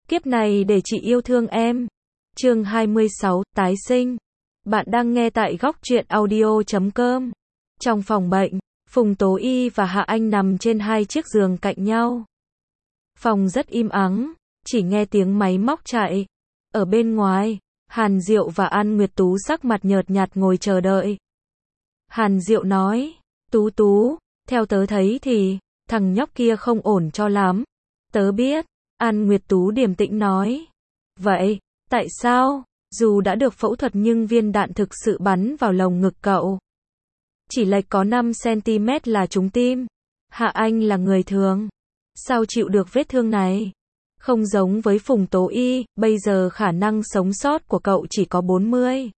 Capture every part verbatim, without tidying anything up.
Kiếp này để chị yêu thương em. Chương hai mươi sáu, tái sinh. Bạn đang nghe tại góc truyện audio chấm com. Trong phòng bệnh, Phùng Tố Y và Hạ Anh nằm trên hai chiếc giường cạnh nhau. Phòng rất im ắng, chỉ nghe tiếng máy móc chạy. Ở bên ngoài, Hàn Diệu và An Nguyệt Tú sắc mặt nhợt nhạt ngồi chờ đợi. Hàn Diệu nói, Tú Tú, theo tớ thấy thì, thằng nhóc kia không ổn cho lắm. Tớ biết. An Nguyệt Tú điềm tĩnh nói. Vậy, tại sao? Dù đã được phẫu thuật nhưng viên đạn thực sự bắn vào lồng ngực cậu. Chỉ lệch có năm xăng-ti-mét là trúng tim. Hạ Anh là người thường. Sao chịu được vết thương này? Không giống với Phùng Tố Y, bây giờ khả năng sống sót của cậu chỉ có bốn mươi.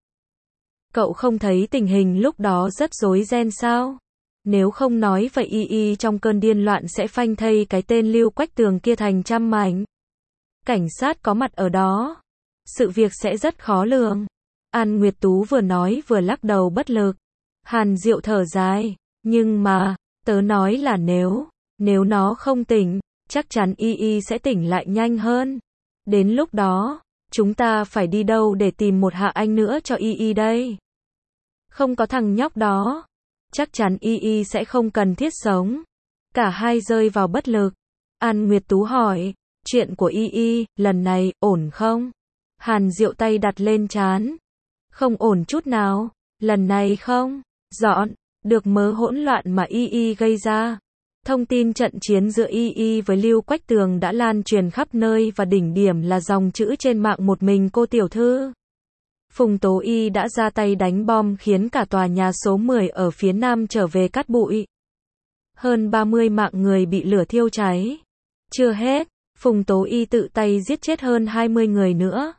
Cậu không thấy tình hình lúc đó rất rối ren sao? Nếu không nói vậy Y Y trong cơn điên loạn sẽ phanh thây cái tên Lưu Quách Tường kia thành trăm mảnh. Cảnh sát có mặt ở đó. Sự việc sẽ rất khó lường. An Nguyệt Tú vừa nói vừa lắc đầu bất lực. Hàn Diệu thở dài. Nhưng mà, tớ nói là nếu, nếu nó không tỉnh, chắc chắn Y Y sẽ tỉnh lại nhanh hơn. Đến lúc đó, chúng ta phải đi đâu để tìm một Hạ Anh nữa cho Y Y đây? Không có thằng nhóc đó, chắc chắn Y Y sẽ không cần thiết sống. Cả hai rơi vào bất lực. An Nguyệt Tú hỏi, chuyện của Y Y, lần này, ổn không? Hàn Diệu tay đặt lên trán. Không ổn chút nào, lần này không, dọn, được mớ hỗn loạn mà Y Y gây ra. Thông tin trận chiến giữa Y Y với Lưu Quách Tường đã lan truyền khắp nơi và đỉnh điểm là dòng chữ trên mạng một mình cô tiểu thư. Phùng Tố Y đã ra tay đánh bom khiến cả tòa nhà số mười ở phía nam trở về cát bụi. Hơn ba mươi mạng người bị lửa thiêu cháy. Chưa hết, Phùng Tố Y tự tay giết chết hơn hai mươi người nữa.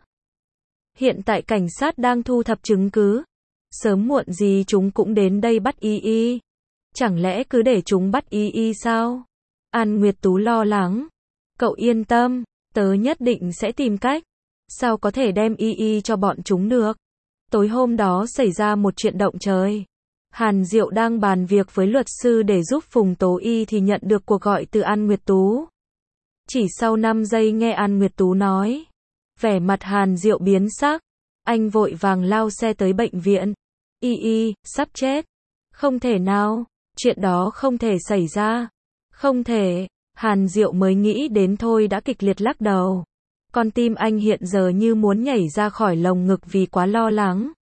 Hiện tại cảnh sát đang thu thập chứng cứ. Sớm muộn gì chúng cũng đến đây bắt Y Y. Chẳng lẽ cứ để chúng bắt Y Y sao? An Nguyệt Tú lo lắng. Cậu yên tâm, tớ nhất định sẽ tìm cách. Sao có thể đem Y Y cho bọn chúng được? Tối hôm đó xảy ra một chuyện động trời. Hàn Diệu đang bàn việc với luật sư để giúp Phùng Tố Y thì nhận được cuộc gọi từ An Nguyệt Tú. Chỉ sau năm giây nghe An Nguyệt Tú nói, vẻ mặt Hàn Diệu biến sắc. Anh vội vàng lao xe tới bệnh viện. Y Y, sắp chết. Không thể nào, chuyện đó không thể xảy ra. Không thể, Hàn Diệu mới nghĩ đến thôi đã kịch liệt lắc đầu. Con tim anh hiện giờ như muốn nhảy ra khỏi lồng ngực vì quá lo lắng.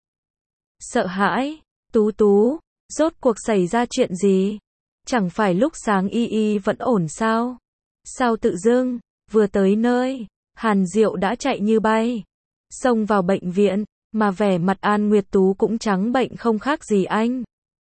Sợ hãi. Tú Tú, rốt cuộc xảy ra chuyện gì? Chẳng phải lúc sáng Y Y vẫn ổn sao? Sao tự dưng, vừa tới nơi, Hàn Diệu đã chạy như bay, xông vào bệnh viện, mà vẻ mặt An Nguyệt Tú cũng trắng bệnh không khác gì anh.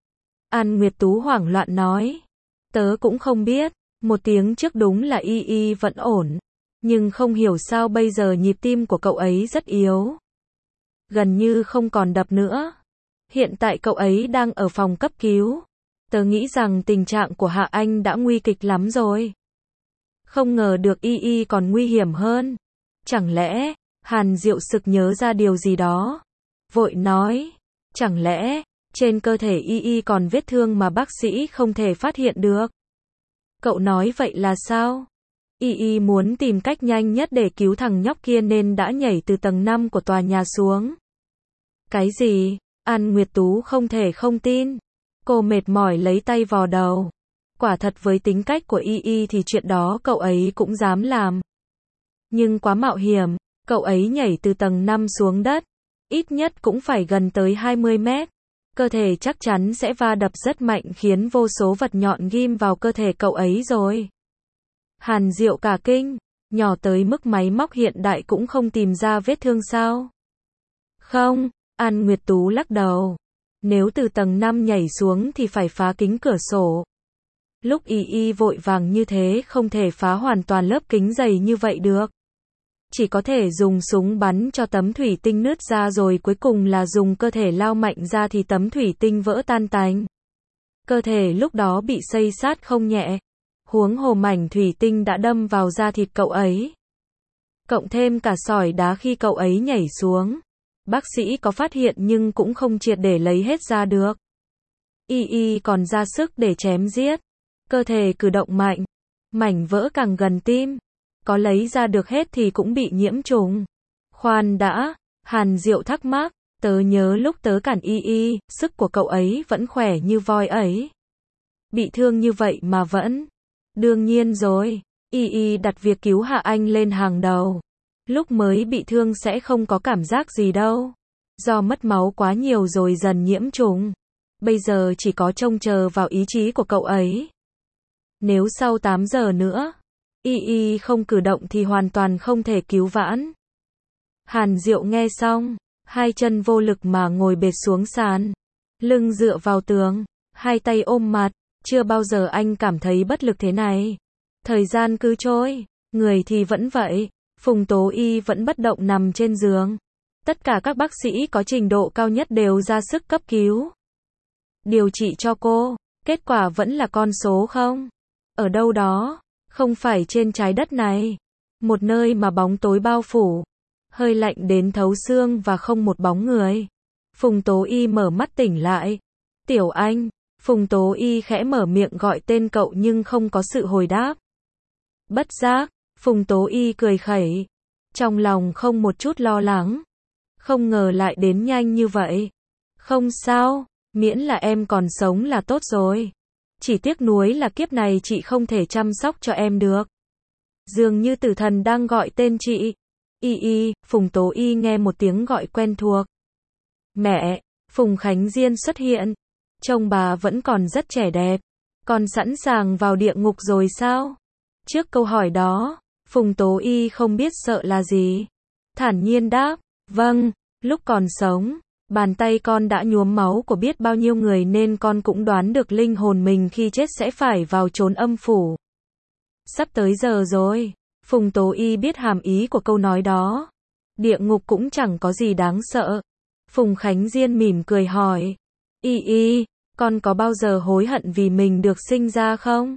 An Nguyệt Tú hoảng loạn nói, tớ cũng không biết, một tiếng trước đúng là Y Y vẫn ổn, nhưng không hiểu sao bây giờ nhịp tim của cậu ấy rất yếu. Gần như không còn đập nữa. Hiện tại cậu ấy đang ở phòng cấp cứu. Tớ nghĩ rằng tình trạng của Hạ Anh đã nguy kịch lắm rồi. Không ngờ được Y Y còn nguy hiểm hơn. Chẳng lẽ, Hàn Diệu sực nhớ ra điều gì đó. Vội nói, chẳng lẽ, trên cơ thể Y Y còn vết thương mà bác sĩ không thể phát hiện được. Cậu nói vậy là sao? Y Y muốn tìm cách nhanh nhất để cứu thằng nhóc kia nên đã nhảy từ tầng năm của tòa nhà xuống. Cái gì? An Nguyệt Tú không thể không tin. Cô mệt mỏi lấy tay vò đầu. Quả thật với tính cách của Y Y thì chuyện đó cậu ấy cũng dám làm. Nhưng quá mạo hiểm, cậu ấy nhảy từ tầng năm xuống đất. Ít nhất cũng phải gần tới hai mươi mét. Cơ thể chắc chắn sẽ va đập rất mạnh khiến vô số vật nhọn ghim vào cơ thể cậu ấy rồi. Hàn Diệu cả kinh, nhỏ tới mức máy móc hiện đại cũng không tìm ra vết thương sao? Không, An Nguyệt Tú lắc đầu. Nếu từ tầng năm nhảy xuống thì phải phá kính cửa sổ. Lúc Y Y vội vàng như thế không thể phá hoàn toàn lớp kính dày như vậy được. Chỉ có thể dùng súng bắn cho tấm thủy tinh nứt ra rồi cuối cùng là dùng cơ thể lao mạnh ra thì tấm thủy tinh vỡ tan tành. Cơ thể lúc đó bị xây sát không nhẹ. Huống hồ mảnh thủy tinh đã đâm vào da thịt cậu ấy. Cộng thêm cả sỏi đá khi cậu ấy nhảy xuống. Bác sĩ có phát hiện nhưng cũng không triệt để lấy hết ra được. Y Y còn ra sức để chém giết. Cơ thể cử động mạnh. Mảnh vỡ càng gần tim. có lấy ra được hết thì cũng bị nhiễm trùng. Khoan đã, Hàn Diệu thắc mắc, tớ nhớ lúc tớ cản Y Y, sức của cậu ấy vẫn khỏe như voi ấy. Bị thương như vậy mà vẫn. Đương nhiên rồi, Y Y đặt việc cứu Hạ Anh lên hàng đầu. Lúc mới bị thương sẽ không có cảm giác gì đâu. Do mất máu quá nhiều rồi dần nhiễm trùng. Bây giờ chỉ có trông chờ vào ý chí của cậu ấy. Nếu sau tám giờ nữa, Y Y không cử động thì hoàn toàn không thể cứu vãn. Hàn Diệu nghe xong, hai chân vô lực mà ngồi bệt xuống sàn. Lưng dựa vào tường, hai tay ôm mặt. Chưa bao giờ anh cảm thấy bất lực thế này. Thời gian cứ trôi, người thì vẫn vậy. Phùng Tố Y vẫn bất động nằm trên giường. Tất cả các bác sĩ có trình độ cao nhất đều ra sức cấp cứu. Điều trị cho cô, kết quả vẫn là con số không. Ở đâu đó, không phải trên trái đất này. Một nơi mà bóng tối bao phủ. Hơi lạnh đến thấu xương và không một bóng người. Phùng Tố Y mở mắt tỉnh lại. Tiểu Anh. Phùng Tố Y khẽ mở miệng gọi tên cậu nhưng không có sự hồi đáp. Bất giác, Phùng Tố Y cười khẩy. Trong lòng không một chút lo lắng. Không ngờ lại đến nhanh như vậy. Không sao, miễn là em còn sống là tốt rồi. Chỉ tiếc nuối là kiếp này chị không thể chăm sóc cho em được. Dường như tử thần đang gọi tên chị. Y Y, Phùng Tố Y nghe một tiếng gọi quen thuộc. Mẹ, Phùng Khánh Diên xuất hiện. Trông bà vẫn còn rất trẻ đẹp. Còn sẵn sàng vào địa ngục rồi sao? Trước câu hỏi đó, Phùng Tố Y không biết sợ là gì. Thản nhiên đáp, vâng, lúc còn sống, bàn tay con đã nhuốm máu của biết bao nhiêu người nên con cũng đoán được linh hồn mình khi chết sẽ phải vào chốn âm phủ. Sắp tới giờ rồi, Phùng Tố Y biết hàm ý của câu nói đó. Địa ngục cũng chẳng có gì đáng sợ. Phùng Khánh Diên mỉm cười hỏi, Y Y, con có bao giờ hối hận vì mình được sinh ra không?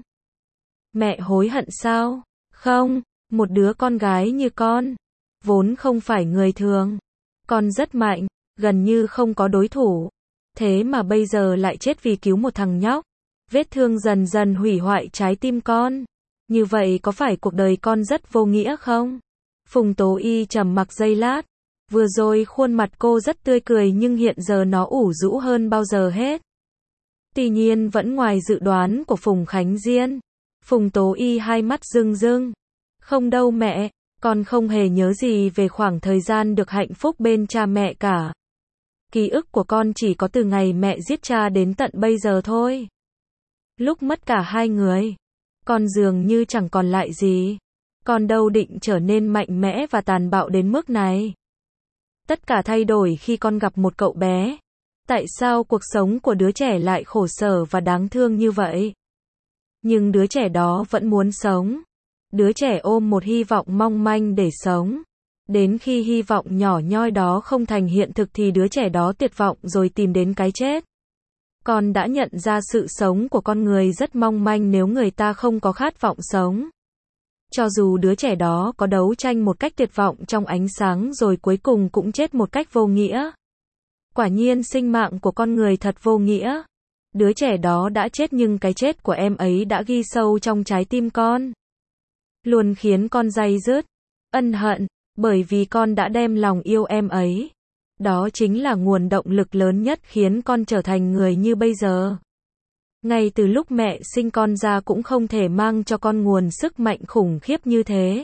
Mẹ hối hận sao? Không, một đứa con gái như con, vốn không phải người thường. Con rất mạnh, gần như không có đối thủ. Thế mà bây giờ lại chết vì cứu một thằng nhóc. Vết thương dần dần hủy hoại trái tim con. Như vậy có phải cuộc đời con rất vô nghĩa không? Phùng Tố Y trầm mặc giây lát. Vừa rồi khuôn mặt cô rất tươi cười nhưng hiện giờ nó ủ rũ hơn bao giờ hết. Tuy nhiên vẫn ngoài dự đoán của Phùng Khánh Diên. Phùng Tố Y hai mắt rưng rưng. Không đâu mẹ, con không hề nhớ gì về khoảng thời gian được hạnh phúc bên cha mẹ cả. Ký ức của con chỉ có từ ngày mẹ giết cha đến tận bây giờ thôi. Lúc mất cả hai người, con dường như chẳng còn lại gì. Con đâu định trở nên mạnh mẽ và tàn bạo đến mức này. Tất cả thay đổi khi con gặp một cậu bé. Tại sao cuộc sống của đứa trẻ lại khổ sở và đáng thương như vậy? Nhưng đứa trẻ đó vẫn muốn sống. Đứa trẻ ôm một hy vọng mong manh để sống. Đến khi hy vọng nhỏ nhoi đó không thành hiện thực thì đứa trẻ đó tuyệt vọng rồi tìm đến cái chết. Con đã nhận ra sự sống của con người rất mong manh nếu người ta không có khát vọng sống. Cho dù đứa trẻ đó có đấu tranh một cách tuyệt vọng trong ánh sáng rồi cuối cùng cũng chết một cách vô nghĩa. Quả nhiên sinh mạng của con người thật vô nghĩa. Đứa trẻ đó đã chết nhưng cái chết của em ấy đã ghi sâu trong trái tim con. Luôn khiến con day dứt, ân hận, bởi vì con đã đem lòng yêu em ấy. Đó chính là nguồn động lực lớn nhất khiến con trở thành người như bây giờ. Ngay từ lúc mẹ sinh con ra cũng không thể mang cho con nguồn sức mạnh khủng khiếp như thế.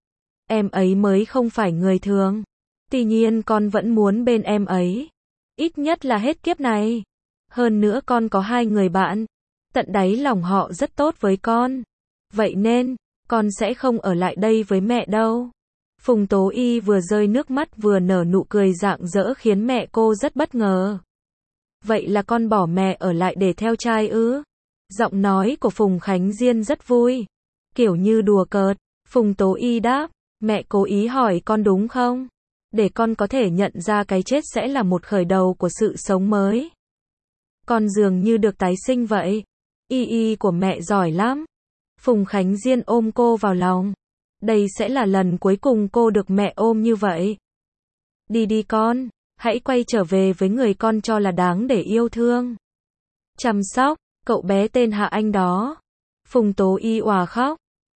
Em ấy mới không phải người thường. Tuy nhiên con vẫn muốn bên em ấy. Ít nhất là hết kiếp này. Hơn nữa con có hai người bạn. Tận đáy lòng họ rất tốt với con. Vậy nên, con sẽ không ở lại đây với mẹ đâu. Phùng Tố Y vừa rơi nước mắt vừa nở nụ cười rạng rỡ khiến mẹ cô rất bất ngờ. Vậy là con bỏ mẹ ở lại để theo trai ư? Giọng nói của Phùng Khánh Diên rất vui. Kiểu như đùa cợt. Phùng Tố Y đáp, mẹ cố ý hỏi con đúng không? Để con có thể nhận ra cái chết sẽ là một khởi đầu của sự sống mới. Con dường như được tái sinh vậy. Y Y của mẹ giỏi lắm. Phùng Khánh Diên ôm cô vào lòng. Đây sẽ là lần cuối cùng cô được mẹ ôm như vậy. Đi đi con, hãy quay trở về với người con cho là đáng để yêu thương. Chăm sóc, cậu bé tên Hạ Anh đó. Phùng Tố Y òa khóc.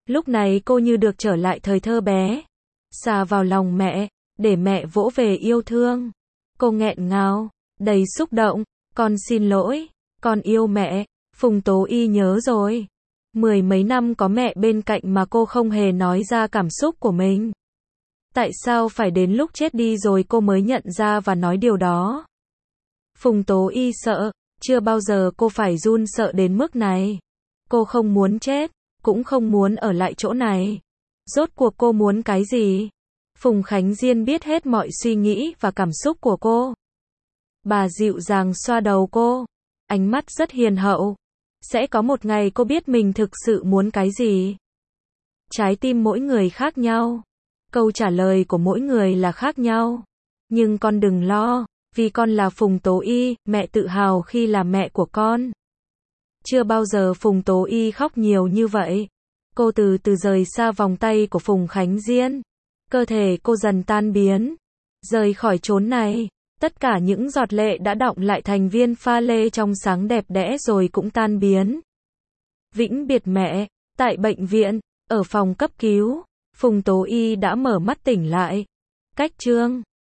Lúc này cô như được trở lại thời thơ bé, xà vào lòng mẹ, để mẹ vỗ về yêu thương. Cô nghẹn ngào, đầy xúc động, con xin lỗi, con yêu mẹ, Phùng Tố Y nhớ rồi. Mười mấy năm có mẹ bên cạnh mà cô không hề nói ra cảm xúc của mình. Tại sao phải đến lúc chết đi rồi cô mới nhận ra và nói điều đó? Phùng Tố Y sợ, chưa bao giờ cô phải run sợ đến mức này. Cô không muốn chết, cũng không muốn ở lại chỗ này. Rốt cuộc cô muốn cái gì? Phùng Khánh Diên biết hết mọi suy nghĩ và cảm xúc của cô. Bà dịu dàng xoa đầu cô, ánh mắt rất hiền hậu. Sẽ có một ngày cô biết mình thực sự muốn cái gì. Trái tim mỗi người khác nhau. Câu trả lời của mỗi người là khác nhau. Nhưng con đừng lo, vì con là Phùng Tố Y, mẹ tự hào khi là mẹ của con. Chưa bao giờ Phùng Tố Y khóc nhiều như vậy. Cô từ từ rời xa vòng tay của Phùng Khánh Diên. Cơ thể cô dần tan biến. Rời khỏi chốn này, tất cả những giọt lệ đã đọng lại thành viên pha lê trong sáng đẹp đẽ rồi cũng tan biến. Vĩnh biệt mẹ, tại bệnh viện, ở phòng cấp cứu, Phùng Tố Y đã mở mắt tỉnh lại. Cách chương